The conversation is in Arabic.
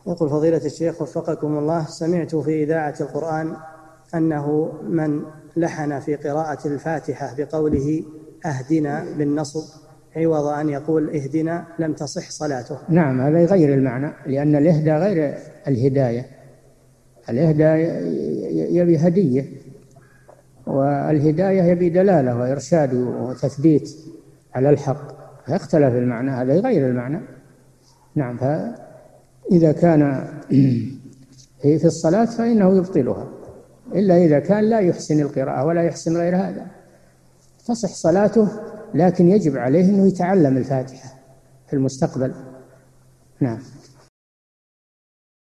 يقول فضيلة الشيخ وفقكم الله، سمعت في إذاعة القرآن أنه من لحن في قراءة الفاتحة بقوله أهدنا بالنصب عوض أن يقول اهدنا لم تصح صلاته. نعم، هذا يغير المعنى، لأن الإهداء غير الهداية. الإهداء يبي هدية، والهداية يبي دلالة وإرشاد وتثبيت على الحق، فيختلف المعنى، هذا يغير المعنى. نعم، فإذا كان في الصلاة فإنه يبطلها، إلا إذا كان لا يحسن القراءة ولا يحسن غير هذا تصح صلاته، لكن يجب عليه أنه يتعلم الفاتحة في المستقبل. نعم.